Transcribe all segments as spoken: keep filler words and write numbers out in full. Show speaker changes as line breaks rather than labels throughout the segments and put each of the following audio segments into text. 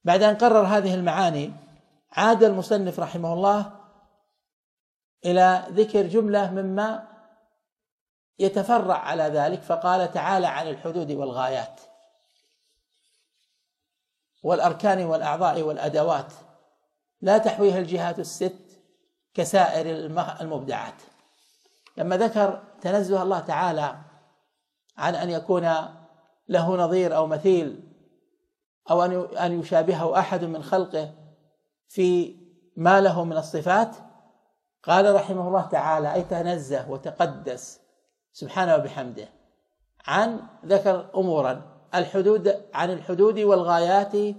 بعد أن قرر هذه المعاني عاد المصنف رحمه الله إلى ذكر جملة مما يتفرع على ذلك، فقال تعالى عن الحدود والغايات والأركان والأعضاء والأدوات لا تحويها الجهات الست كسائر المبدعات. لما ذكر تنزه الله تعالى عن أن يكون له نظير أو مثيل أو أن يشابهه أحد من خلقه في ما له من الصفات، قال رحمه الله تعالى أي تنزه وتقدس سبحانه وبحمده عن ذكر أمورا الحدود عن الحدود والغايات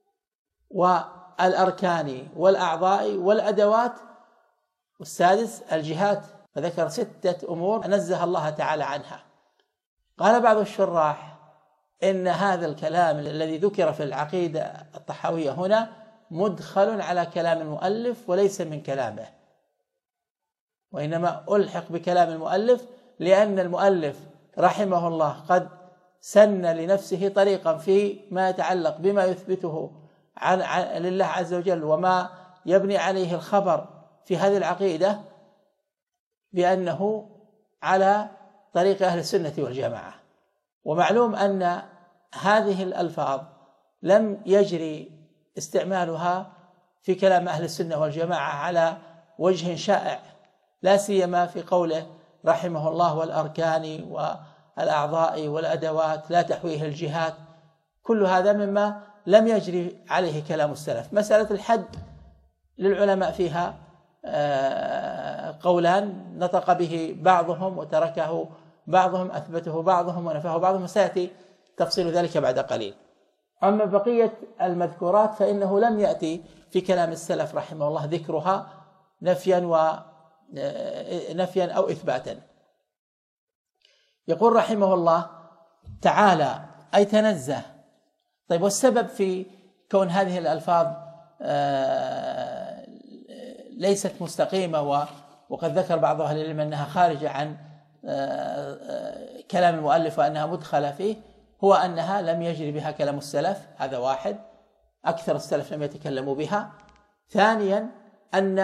والأركان والأعضاء والأدوات، والسادس الجهات، فذكر ستة أمور نزه الله تعالى عنها. قال بعض الشراح إن هذا الكلام الذي ذكر في العقيدة الطحاوية هنا مدخل على كلام المؤلف وليس من كلامه، وإنما ألحق بكلام المؤلف لأن المؤلف رحمه الله قد سن لنفسه طريقا في ما يتعلق بما يثبته عن لله عز وجل وما يبني عليه الخبر في هذه العقيدة بأنه على طريق أهل السنة والجماعة. ومعلوم أن هذه الألفاظ لم يجري استعمالها في كلام أهل السنة والجماعة على وجه شائع، لا سيما في قوله رحمه الله والأركان والأعضاء والأدوات لا تحويه الجهات، كل هذا مما لم يجري عليه كلام السلف. مسألة الحد للعلماء فيها قولان، نطق به بعضهم وتركه بعضهم، أثبته بعضهم ونفاه بعضهم، سيأتي تفصيل ذلك بعد قليل. أما بقية المذكورات فإنه لم يأتي في كلام السلف رحمه الله ذكرها نفيا و نفيا أو إثباتا. يقول رحمه الله تعالى أي تنزه. طيب والسبب في كون هذه الألفاظ ليست مستقيمة وقد ذكر بعض أهل العلم أنها خارجة عن كلام المؤلف وأنها مدخلة فيه، هو أنها لم يجري بها كلام السلف، هذا واحد، أكثر السلف لم يتكلموا بها. ثانيا أن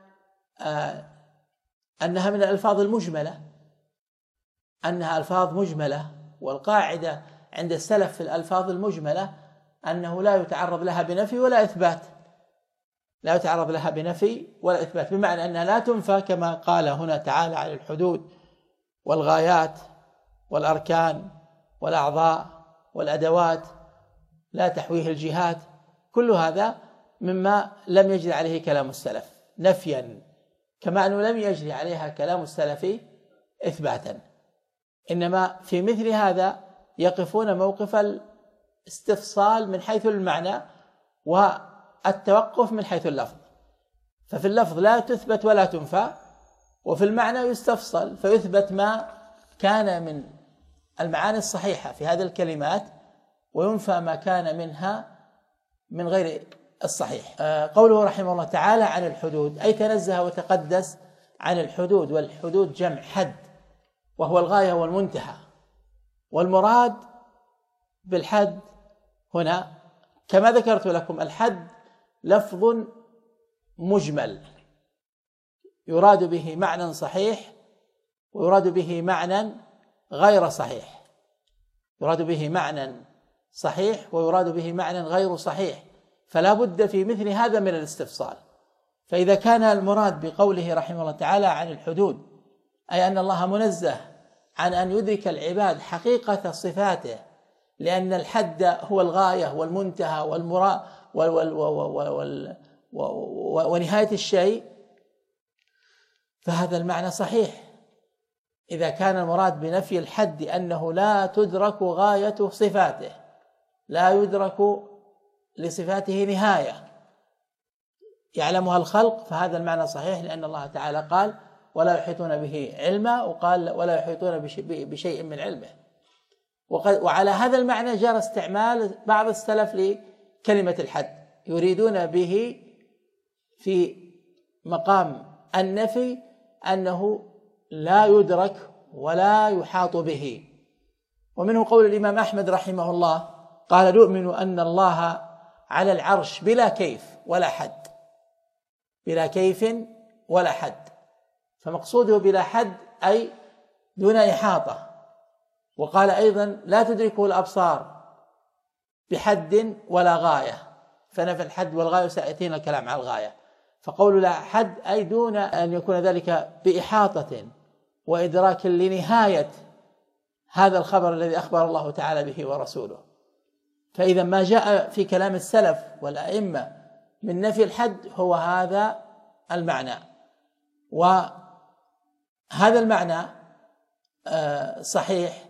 أنها من الألفاظ المجملة، أنها ألفاظ مجملة، والقاعدة عند السلف في الألفاظ المجملة أنه لا يتعرض لها بنفي ولا إثبات، لا يتعرض لها بنفي ولا إثبات، بمعنى أنها لا تنفى كما قال هنا تعالى عن الحدود والغايات والأركان والأعضاء والأدوات لا تحويه الجهات، كل هذا مما لم يجري عليه كلام السلف نفيا، كما أنه لم يجري عليها كلام السلف إثباتا. إنما في مثل هذا يقفون موقف الاستفصال من حيث المعنى والتوقف من حيث اللفظ، ففي اللفظ لا تثبت ولا تنفى، وفي المعنى يستفصل فيثبت ما كان من المعاني الصحيحة في هذه الكلمات وينفى ما كان منها من غير الصحيح. قوله رحمه الله تعالى عن الحدود أي تنزه وتقدس عن الحدود، والحدود جمع حد وهو الغاية والمنتهى، والمراد بالحد هنا كما ذكرت لكم الحد لفظ مجمل يراد به معنى صحيح ويراد به معنى غير صحيح، يراد به معنى صحيح ويراد به معنى غير صحيح، فلا بد في مثل هذا من الاستفصال. فإذا كان المراد بقوله رحمه الله تعالى عن الحدود أي أن الله منزه عن أن يدرك العباد حقيقة صفاته، لأن الحد هو الغاية والمنتهى والمراد ونهاية الشيء، فهذا المعنى صحيح. إذا كان المراد بنفي الحد أنه لا تدرك غاية صفاته، لا يدرك لصفاته نهاية يعلمها الخلق، فهذا المعنى صحيح، لأن الله تعالى قال ولا يحيطون به علما، وقال ولا يحيطون بشيء من علمه. وعلى هذا المعنى جرى استعمال بعض السلف لكلمة الحد، يريدون به في مقام النفي أنه لا يدرك ولا يحاط به. ومنه قول الإمام أحمد رحمه الله قال نؤمن أن الله على العرش بلا كيف ولا حد، بلا كيف ولا حد، فمقصوده بلا حد أي دون إحاطة. وقال أيضا لا تدركه الأبصار بحد ولا غاية، فنفى الحد والغاية، وسيأتينا الكلام على الغاية. فقول لا حد أي دون أن يكون ذلك بإحاطة وإدراك لنهاية هذا الخبر الذي أخبر الله تعالى به ورسوله. فإذا ما جاء في كلام السلف والأئمة من نفي الحد هو هذا المعنى، وهذا المعنى صحيح،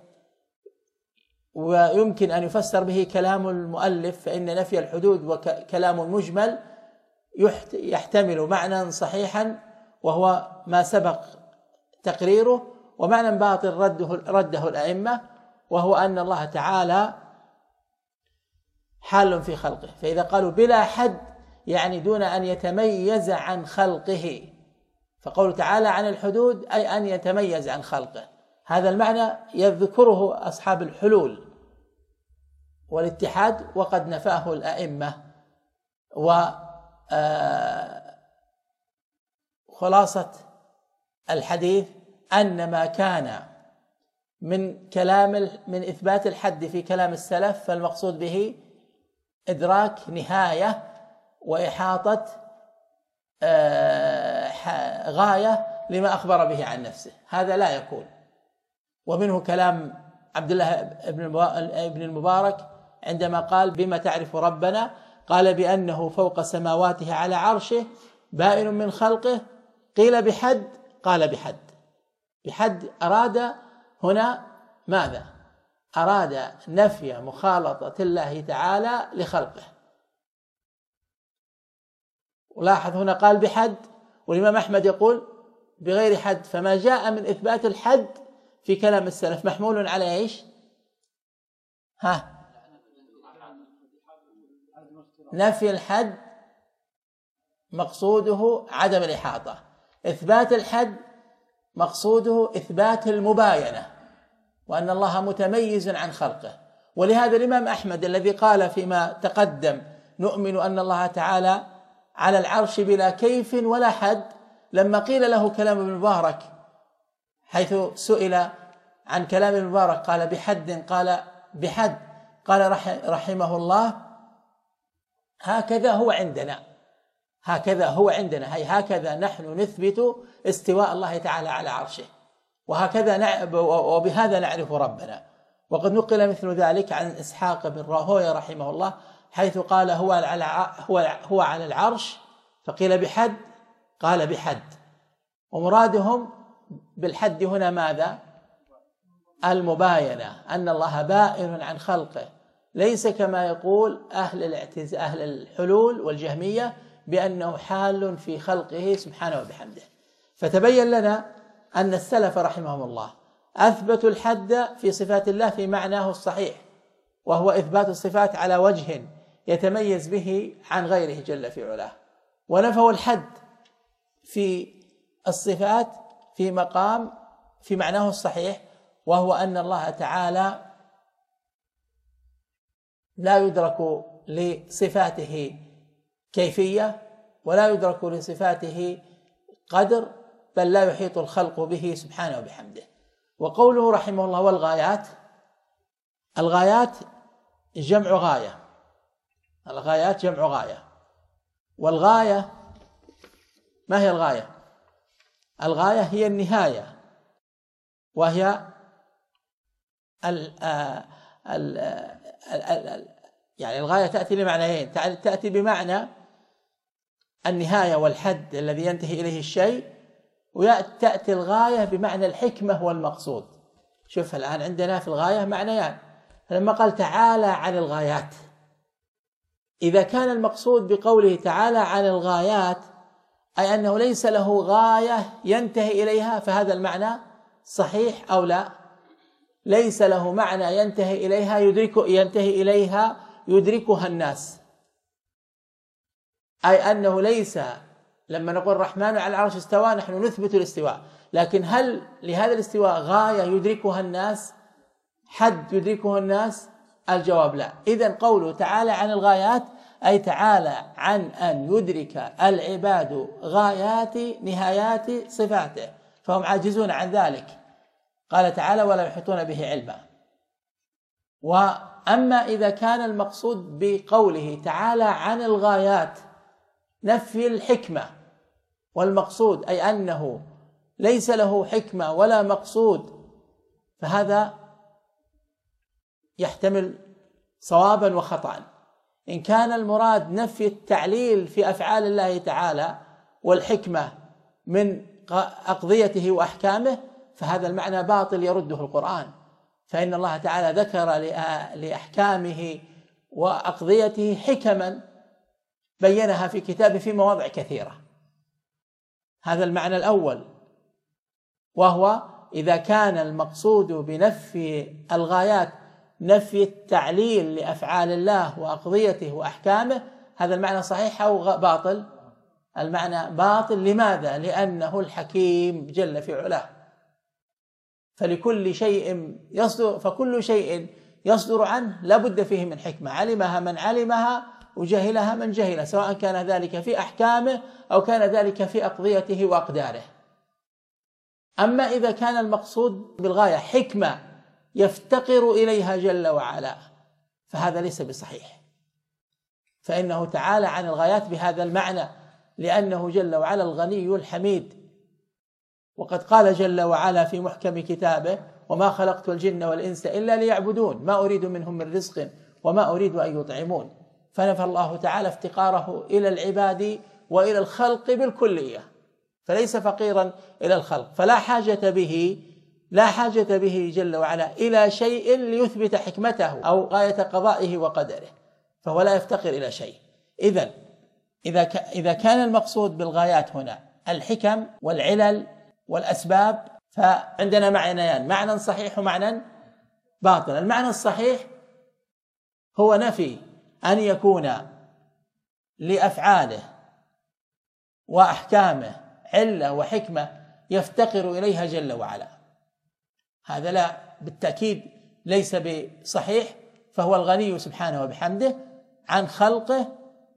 ويمكن أن يفسر به كلام المؤلف، فإن نفي الحدود وكلام مجمل يحتمل معنى صحيحا وهو ما سبق تقريره، ومعنى باطل رده, رده الأئمة، وهو أن الله تعالى حال في خلقه. فإذا قالوا بلا حد يعني دون أن يتميز عن خلقه، فقوله تعالى عن الحدود أي أن يتميز عن خلقه. هذا المعنى يذكره أصحاب الحلول والاتحاد، وقد نفاه الأئمة. وخلاصة الحديث أن ما كان من كلام من إثبات الحد في كلام السلف فالمقصود به إدراك نهاية وإحاطة غاية لما أخبر به عن نفسه، هذا لا يكون. ومنه كلام عبد الله بن المبارك عندما قال بما تعرف ربنا، قال بأنه فوق سماواته على عرشه بائن من خلقه، قيل بحد، قال بحد. بحد أراد هنا ماذا؟ أراد نفي مخالطة الله تعالى لخلقه. ولاحظ هنا قال بحد، والإمام أحمد يقول بغير حد، فما جاء من إثبات الحد في كلام السلف محمول على إيش؟ ها نفي الحد مقصوده عدم الإحاطة، إثبات الحد مقصوده إثبات المباينة، وأن الله متميز عن خلقه. ولهذا الإمام أحمد الذي قال فيما تقدم نؤمن أن الله تعالى على العرش بلا كيف ولا حد، لما قيل له كلام ابن المبارك حيث سئل عن كلام ابن المبارك قال بحد، قال بحد، قال رحمه الله هكذا هو عندنا، هكذا هو عندنا، هي هكذا نحن نثبت استواء الله تعالى على عرشه، وهكذا وبهذا نعرف ربنا. وقد نقل مثل ذلك عن إسحاق بن راهويه رحمه الله حيث قال هو على هو هو على العرش، فقيل بحد، قال بحد. ومرادهم بالحد هنا ماذا؟ المباينة، أن الله بائن عن خلقه، ليس كما يقول أهل الاعتز أهل الحلول والجهمية بأنه حال في خلقه سبحانه وبحمده. فتبين لنا أن السلف رحمهم الله أثبتوا الحد في صفات الله في معناه الصحيح، وهو إثبات الصفات على وجه يتميز به عن غيره جل في علاه، ونفوا الحد في الصفات في مقام في معناه الصحيح، وهو أن الله تعالى لا يدرك لصفاته كيفية، ولا يدرك لصفاته قدر، بل لا يحيط الخلق به سبحانه وبحمده. وقوله رحمه الله والغايات، الغايات جمع غاية، الغايات جمع غاية. والغاية ما هي الغاية؟ الغاية هي النهاية، وهي ال ال ال يعني الغاية تأتي بمعنيين، تأتي بمعنى النهاية والحد الذي ينتهي إليه الشيء، وتأتي الغاية بمعنى الحكمة والمقصود. شوف الآن عندنا في الغاية معنيان، لما قال تعالى عن الغايات، إذا كان المقصود بقوله تعالى عن الغايات أي أنه ليس له غاية ينتهي إليها، فهذا المعنى صحيح أو لا؟ ليس له معنى ينتهي إليها يدرك ينتهي إليها يدركها الناس، أي أنه ليس لما نقول الرحمن على العرش استوى نحن نثبت الاستواء، لكن هل لهذا الاستواء غاية يدركها الناس، حد يدركه الناس؟ الجواب لا. إذن قوله تعالى عن الغايات أي تعالى عن أن يدرك العباد غايات نهايات صفاته، فهم عاجزون عن ذلك. قال تعالى: ولا يحيطون به علما. وأما إذا كان المقصود بقوله تعالى عن الغايات نفي الحكمة، والمقصود أي أنه ليس له حكمة ولا مقصود، فهذا يحتمل صوابا وخطأ. إن كان المراد نفي التعليل في أفعال الله تعالى والحكمة من أقضيته وأحكامه، فهذا المعنى باطل يرده القرآن، فإن الله تعالى ذكر لأحكامه وأقضيته حكما بينها في كتابه في مواضع كثيرة. هذا المعنى الأول، وهو إذا كان المقصود بنفي الغايات نفي التعليل لأفعال الله وأقضيته وأحكامه، هذا المعنى صحيح أو باطل؟ المعنى باطل. لماذا؟ لأنه الحكيم جل في علاه، فلكل شيء يصدر فكل شيء يصدر عنه لا بد فيه من حكمة، علمها من علمها وجهلها من جهلها، سواء كان ذلك في أحكامه أو كان ذلك في أقضيته وأقداره. أما إذا كان المقصود بالغاية حكمة يفتقر إليها جل وعلا، فهذا ليس بصحيح، فإنه تعالى عن الغايات بهذا المعنى، لأنه جل وعلا الغني الحميد. وقد قال جل وعلا في محكم كتابه: وما خلقت الجن والإنس إلا ليعبدون ما أريد منهم من رزق وما أريد أن يطعمون. فنفى الله تعالى افتقاره إلى العباد وإلى الخلق بالكلية، فليس فقيرا إلى الخلق، فلا حاجة به لا حاجة به جل وعلا إلى شيء ليثبت حكمته أو غاية قضائه وقدره، فهو لا يفتقر إلى شيء. إذن إذا إذا كان المقصود بالغايات هنا الحكم والعلل والأسباب، فعندنا معنيان: معنى صحيح ومعنى باطل. المعنى الصحيح هو نفي أن يكون لأفعاله وأحكامه علة وحكمة يفتقر إليها جل وعلا، هذا لا بالتأكيد ليس بصحيح، فهو الغني سبحانه وبحمده عن خلقه: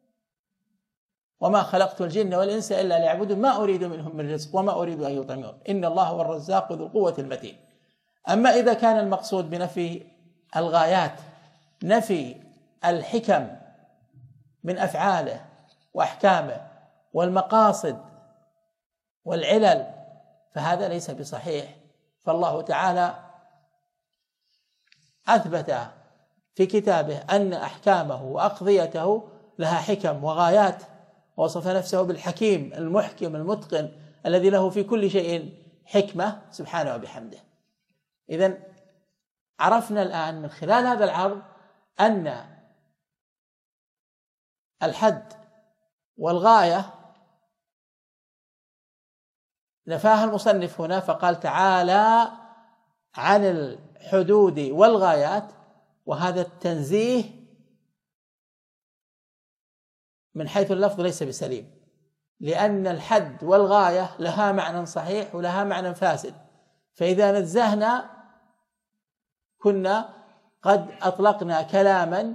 وما خلقت الجن والإنس إلا ليعبدون ما أريد منهم من رزق وما أريد أن يطعمون إن الله هو الرزاق ذو القوة المتين. أما إذا كان المقصود بنفي الغايات نفي الحكم من أفعاله وأحكامه والمقاصد والعلل، فهذا ليس بصحيح. فالله تعالى أثبت في كتابه أن أحكامه وأقضيته لها حكم وغايات، ووصف نفسه بالحكيم المحكم المتقن الذي له في كل شيء حكمة سبحانه وبحمده. إذن عرفنا الآن من خلال هذا العرض أن الحد والغاية نفاها المصنف هنا، فقال تعالى عن الحدود والغايات، وهذا التنزيه من حيث اللفظ ليس بسليم، لأن الحد والغاية لها معنى صحيح ولها معنى فاسد، فإذا نزهنا كنا قد أطلقنا كلاما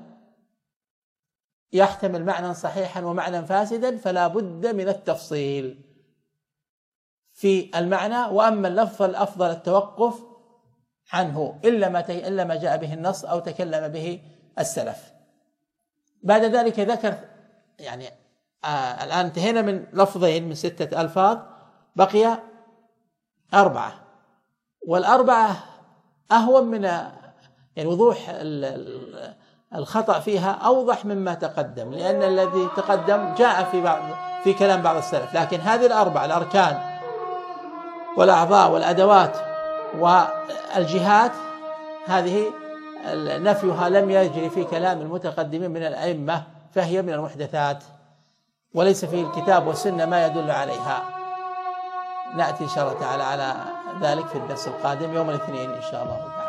يحتمل معنى صحيحا ومعنى فاسدا، فلا بد من التفصيل في المعنى. وأما اللفظ الأفضل التوقف عنه إلا ما إلا ما جاء به النص أو تكلم به السلف. بعد ذلك ذكر يعني آه الآن انتهينا من لفظين من ستة ألفاظ، بقي أربعة، والأربعة أهون من يعني وضوح الخطأ فيها أوضح مما تقدم، لأن الذي تقدم جاء في بعض في كلام بعض السلف، لكن هذه الأربعة الأركان والأعضاء والأدوات والجهات هذه نفيها لم يجري في كلام المتقدمين من الأئمة، فهي من المحدثات وليس في الكتاب والسنة ما يدل عليها. نأتي إن شاء الله تعالى على ذلك في الدرس القادم يوم الاثنين إن شاء الله تعالى.